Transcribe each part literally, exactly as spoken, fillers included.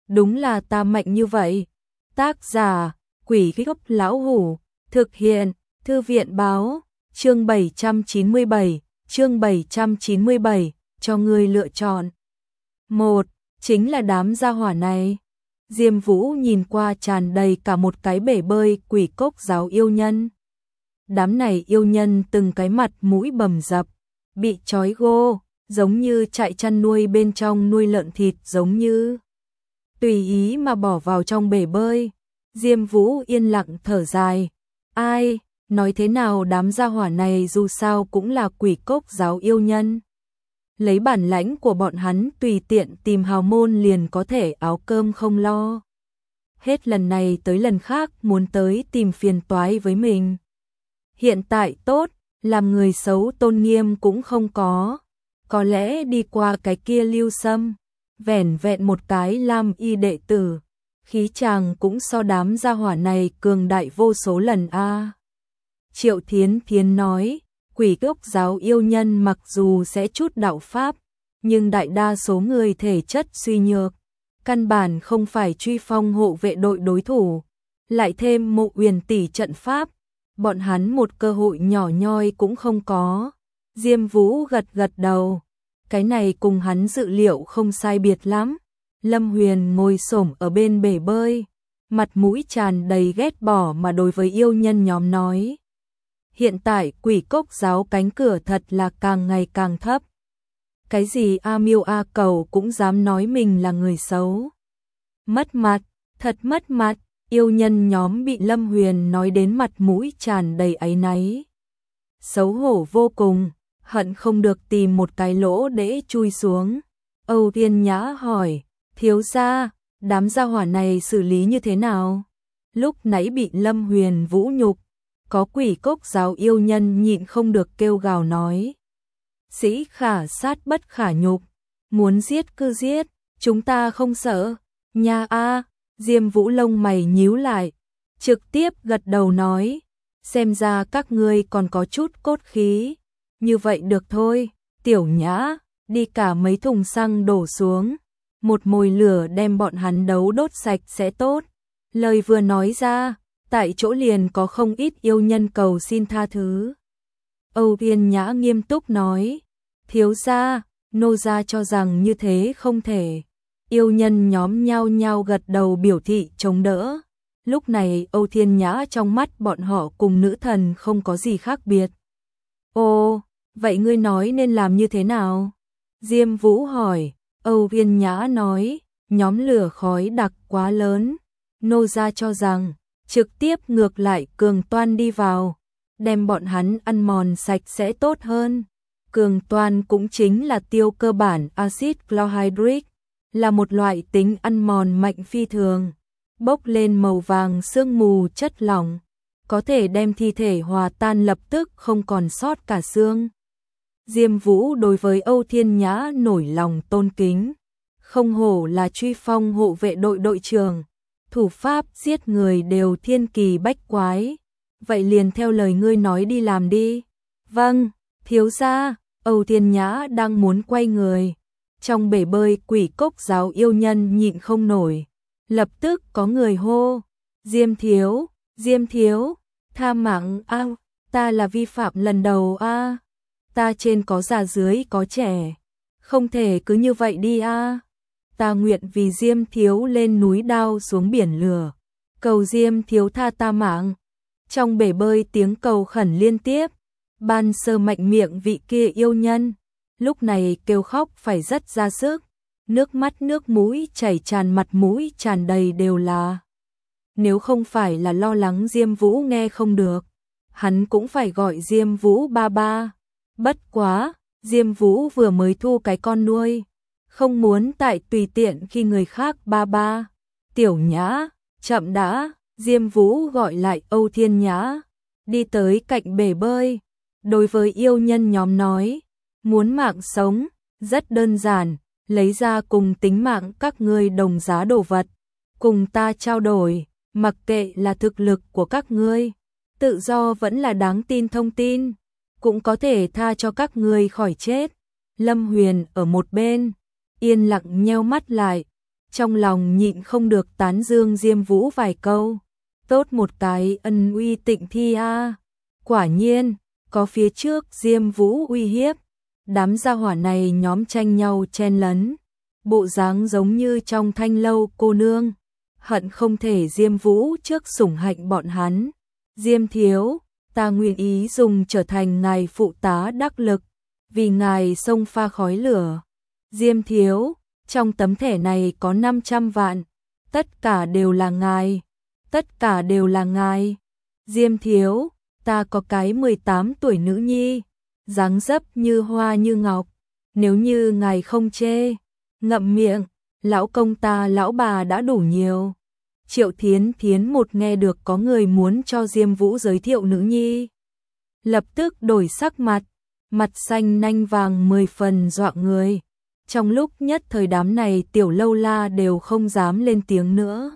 đúng là ta mạnh như vậy. Tác giả, Quỷ Gốc Lão Hủ, thực hiện, Thư viện Báo, chương bảy trăm chín mươi bảy, chương bảy trăm chín mươi bảy, cho ngươi lựa chọn. Một, chính là đám gia hỏa này. Diêm Vũ nhìn qua tràn đầy cả một cái bể bơi quỷ cốc giáo yêu nhân. Đám này yêu nhân từng cái mặt mũi bầm dập, bị trói gô, giống như trại chăn nuôi bên trong nuôi lợn thịt, giống như tùy ý mà bỏ vào trong bể bơi. Diêm Vũ yên lặng thở dài. Ai, nói thế nào đám gia hỏa này dù sao cũng là quỷ cốc giáo yêu nhân. Lấy bản lãnh của bọn hắn tùy tiện tìm hào môn liền có thể áo cơm không lo. Hết lần này tới lần khác muốn tới tìm phiền toái với mình. Hiện tại tốt, làm người xấu tôn nghiêm cũng không có. Có lẽ đi qua cái kia Lưu Sâm, vẻn vẹn một cái Lam Y đệ tử, khí chàng cũng so đám gia hỏa này cường đại vô số lần a. À. Triệu Thiến Thiến nói, quỷ cốc giáo yêu nhân mặc dù sẽ chút đạo pháp, nhưng đại đa số người thể chất suy nhược, căn bản không phải Truy Phong hộ vệ đội đối thủ, lại thêm Mộ Uyển tỷ trận pháp, bọn hắn một cơ hội nhỏ nhoi cũng không có. Diêm Vũ gật gật đầu, cái này cùng hắn dự liệu không sai biệt lắm. Lâm Huyền ngồi xổm ở bên bể bơi, mặt mũi tràn đầy ghét bỏ mà đối với yêu nhân nhóm nói. Hiện tại quỷ cốc giáo cánh cửa thật là càng ngày càng thấp. Cái gì A Miêu A Cầu cũng dám nói mình là người xấu. Mất mặt, thật mất mặt, yêu nhân nhóm bị Lâm Huyền nói đến mặt mũi tràn đầy áy náy. Xấu hổ vô cùng, hận không được tìm một cái lỗ để chui xuống. Âu Tiên Nhã hỏi, thiếu gia, đám gia hỏa này xử lý như thế nào? Lúc nãy bị Lâm Huyền vũ nhục, có quỷ cốc giáo yêu nhân nhịn không được kêu gào nói. Sĩ khả sát bất khả nhục, muốn giết cứ giết, chúng ta không sợ. Nha a, Diêm Vũ lông mày nhíu lại, trực tiếp gật đầu nói, xem ra các ngươi còn có chút cốt khí. Như vậy được thôi, Tiểu Nhã, đi cả mấy thùng xăng đổ xuống, một mồi lửa đem bọn hắn đấu đốt sạch sẽ tốt. Lời vừa nói ra, tại chỗ liền có không ít yêu nhân cầu xin tha thứ. Âu Tiên Nhã nghiêm túc nói, thiếu gia, nô gia cho rằng như thế không thể. Yêu nhân nhóm nhao nhao gật đầu biểu thị chống đỡ. Lúc này Âu Thiên Nhã trong mắt bọn họ cùng nữ thần không có gì khác biệt. Ồ, vậy ngươi nói nên làm như thế nào? Diêm Vũ hỏi. Âu Thiên Nhã nói, nhóm lửa khói đặc quá lớn. Nô gia cho rằng, trực tiếp ngược lại cường toan đi vào, đem bọn hắn ăn mòn sạch sẽ tốt hơn. Cường toan cũng chính là tiêu cơ bản axit chlorhydric, là một loại tính ăn mòn mạnh phi thường, bốc lên màu vàng sương mù chất lỏng, có thể đem thi thể hòa tan lập tức không còn sót cả xương. Diêm Vũ đối với Âu Thiên Nhã nổi lòng tôn kính, không hổ là Truy Phong hộ vệ đội đội trưởng, thủ pháp giết người đều thiên kỳ bách quái. Vậy liền theo lời ngươi nói đi làm đi. Vâng, thiếu gia. Âu Thiên Nhã đang muốn quay người, trong bể bơi quỷ cốc giáo yêu nhân nhịn không nổi, lập tức có người hô, Diêm thiếu, Diêm thiếu, tha mạng a, ta là vi phạm lần đầu a, ta trên có già dưới có trẻ, không thể cứ như vậy đi a, ta nguyện vì Diêm thiếu lên núi đao xuống biển lửa, cầu Diêm thiếu tha ta mạng. Trong bể bơi tiếng cầu khẩn liên tiếp, ban sơ mạnh miệng vị kia yêu nhân, lúc này kêu khóc phải rất ra sức, nước mắt nước mũi chảy tràn, mặt mũi tràn đầy đều là. Nếu không phải là lo lắng Diêm Vũ nghe không được, hắn cũng phải gọi Diêm Vũ ba ba. Bất quá, Diêm Vũ vừa mới thu cái con nuôi, không muốn tại tùy tiện khi người khác ba ba. Tiểu Nhã, chậm đã. Diêm Vũ gọi lại Âu Thiên Nhã, đi tới cạnh bể bơi, đối với yêu nhân nhóm nói, muốn mạng sống, rất đơn giản, lấy ra cùng tính mạng các ngươi đồng giá đồ vật, cùng ta trao đổi, mặc kệ là thực lực của các ngươi, tự do vẫn là đáng tin thông tin, cũng có thể tha cho các ngươi khỏi chết. Lâm Huyền ở một bên, yên lặng nheo mắt lại, trong lòng nhịn không được tán dương Diêm Vũ vài câu. Tốt một cái ân uy tịnh thi a. Quả nhiên, có phía trước Diêm Vũ uy hiếp, đám gia hỏa này nhóm tranh nhau chen lấn, bộ dáng giống như trong thanh lâu cô nương, hận không thể Diêm Vũ trước sủng hạnh bọn hắn. Diêm thiếu, ta nguyện ý dùng trở thành ngài phụ tá đắc lực, vì ngài xông pha khói lửa. Diêm thiếu, trong tấm thẻ này có năm trăm vạn, tất cả đều là ngài, tất cả đều là ngài. Diêm thiếu, ta có cái mười tám tuổi nữ nhi, dáng dấp như hoa như ngọc, nếu như ngài không chê, ngậm miệng, lão công ta lão bà đã đủ nhiều. Triệu Thiến Thiến một nghe được có người muốn cho Diêm Vũ giới thiệu nữ nhi, lập tức đổi sắc mặt, mặt xanh nanh vàng mười phần dọa người. Trong lúc nhất thời đám này tiểu lâu la đều không dám lên tiếng nữa.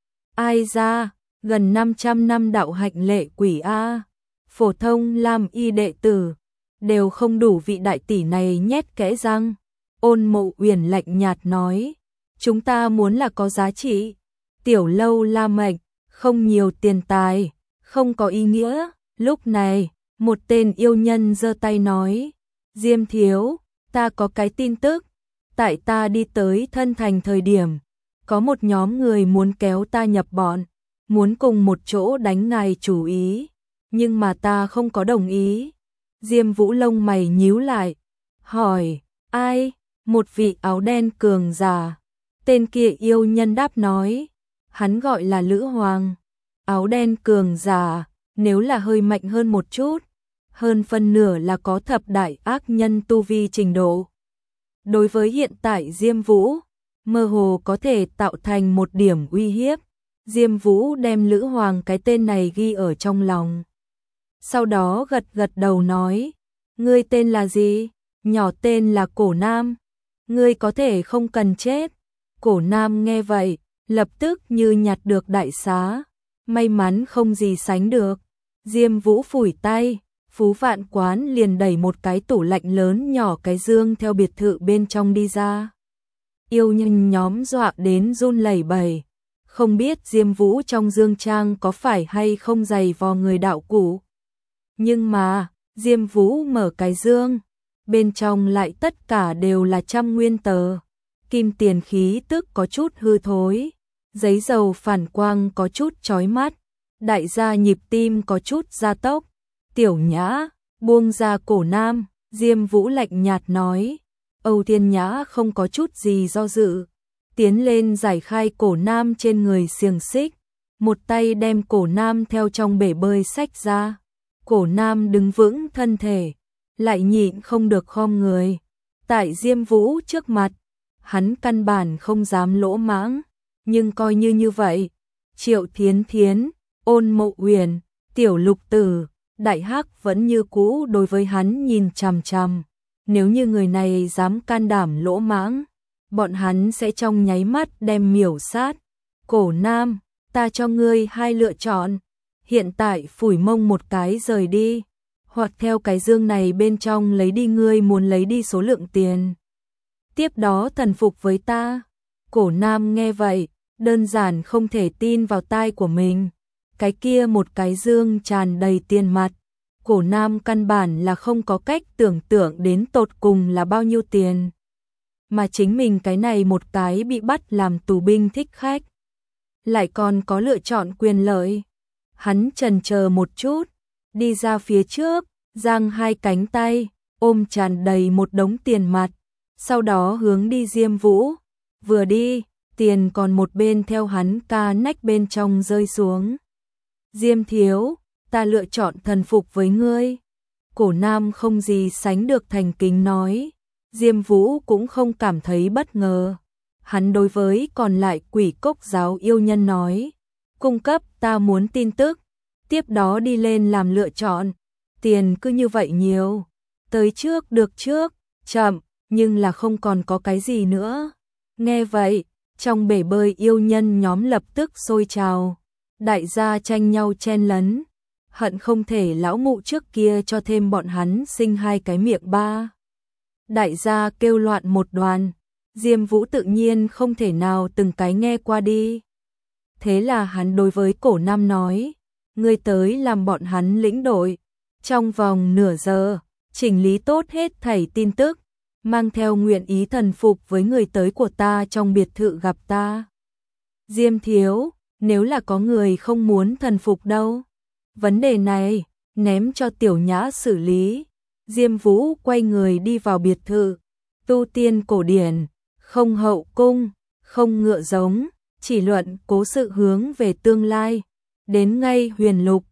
Ai ra, gần năm trăm năm đạo hạnh lệ quỷ A, phổ thông làm y đệ tử, đều không đủ vị đại tỷ này nhét kẽ răng. Ôn Mộ Uyển lạnh nhạt nói, chúng ta muốn là có giá trị, tiểu lâu la mệnh, không nhiều tiền tài, không có ý nghĩa. Lúc này, một tên yêu nhân giơ tay nói, Diêm thiếu, ta có cái tin tức, tại ta đi tới Thân Thành thời điểm, có một nhóm người muốn kéo ta nhập bọn, muốn cùng một chỗ đánh ngài chủ ý, nhưng mà ta không có đồng ý. Diêm Vũ lông mày nhíu lại, hỏi, ai? Một vị áo đen cường giả. Tên kia yêu nhân đáp nói, hắn gọi là Lữ Hoàng. Áo đen cường giả, nếu là hơi mạnh hơn một chút, hơn phân nửa là có thập đại ác nhân tu vi trình độ. Đối với hiện tại Diêm Vũ, mơ hồ có thể tạo thành một điểm uy hiếp. Diêm Vũ đem Lữ Hoàng cái tên này ghi ở trong lòng. Sau đó gật gật đầu nói, ngươi tên là gì? Nhỏ tên là Cổ Nam. Ngươi có thể không cần chết. Cổ Nam nghe vậy, lập tức như nhặt được đại xá, may mắn không gì sánh được. Diêm Vũ phủi tay, Phú Vạn Quán liền đẩy một cái tủ lạnh lớn nhỏ cái dương theo biệt thự bên trong đi ra. Yêu nhân nhóm dọa đến run lẩy bẩy, không biết Diêm Vũ trong dương trang có phải hay không giày vò người đạo cụ. Nhưng mà, Diêm Vũ mở cái dương, bên trong lại tất cả đều là trăm nguyên tờ, kim tiền khí tức có chút hư thối, giấy dầu phản quang có chút chói mắt, đại gia nhịp tim có chút gia tốc. Tiểu Nhã, buông ra Cổ Nam, Diêm Vũ lạnh nhạt nói. Âu Thiên Nhã không có chút gì do dự, tiến lên giải khai Cổ Nam trên người xiềng xích, một tay đem Cổ Nam theo trong bể bơi xách ra. Cổ Nam đứng vững thân thể, lại nhịn không được khom người. Tại Diêm Vũ trước mặt, hắn căn bản không dám lỗ mãng, nhưng coi như như vậy, Triệu Thiến Thiến, Ôn Mộ Uyển, Tiểu Lục Tử, Đại Hắc vẫn như cũ đối với hắn nhìn chằm chằm. Nếu như người này dám can đảm lỗ mãng, bọn hắn sẽ trong nháy mắt đem miểu sát. Cổ Nam, ta cho ngươi hai lựa chọn, hiện tại phủi mông một cái rời đi, hoặc theo cái dương này bên trong lấy đi ngươi muốn lấy đi số lượng tiền. Tiếp đó thần phục với ta. Cổ Nam nghe vậy, đơn giản không thể tin vào tai của mình. Cái kia một cái dương tràn đầy tiền mặt. Cổ Nam căn bản là không có cách tưởng tượng đến tột cùng là bao nhiêu tiền. Mà chính mình cái này một cái bị bắt làm tù binh thích khách, lại còn có lựa chọn quyền lợi. Hắn chần chờ một chút, đi ra phía trước, giang hai cánh tay, ôm tràn đầy một đống tiền mặt, sau đó hướng đi Diêm Vũ. Vừa đi, tiền còn một bên theo hắn ca nách bên trong rơi xuống. Diêm thiếu, ta lựa chọn thần phục với ngươi. Cổ Nam không gì sánh được thành kính nói. Diêm Vũ cũng không cảm thấy bất ngờ. Hắn đối với còn lại Quỷ Cốc giáo yêu nhân nói, cung cấp ta muốn tin tức, tiếp đó đi lên làm lựa chọn. Tiền cứ như vậy nhiều, tới trước được trước, chậm, nhưng là không còn có cái gì nữa. Nghe vậy, trong bể bơi yêu nhân nhóm lập tức sôi trào, đại gia tranh nhau chen lấn, hận không thể lão mụ trước kia cho thêm bọn hắn sinh hai cái miệng ba. Đại gia kêu loạn một đoàn, Diêm Vũ tự nhiên không thể nào từng cái nghe qua đi. Thế là hắn đối với Cổ Nam nói, ngươi tới làm bọn hắn lĩnh đội, trong vòng nửa giờ, chỉnh lý tốt hết thảy tin tức, mang theo nguyện ý thần phục với người tới của ta trong biệt thự gặp ta. Diêm thiếu, nếu là có người không muốn thần phục đâu, vấn đề này, ném cho Tiểu Nhã xử lý. Diêm Vũ quay người đi vào biệt thự, tu tiên cổ điển, không hậu cung, không ngựa giống, chỉ luận cố sự hướng về tương lai, đến ngay huyền lục,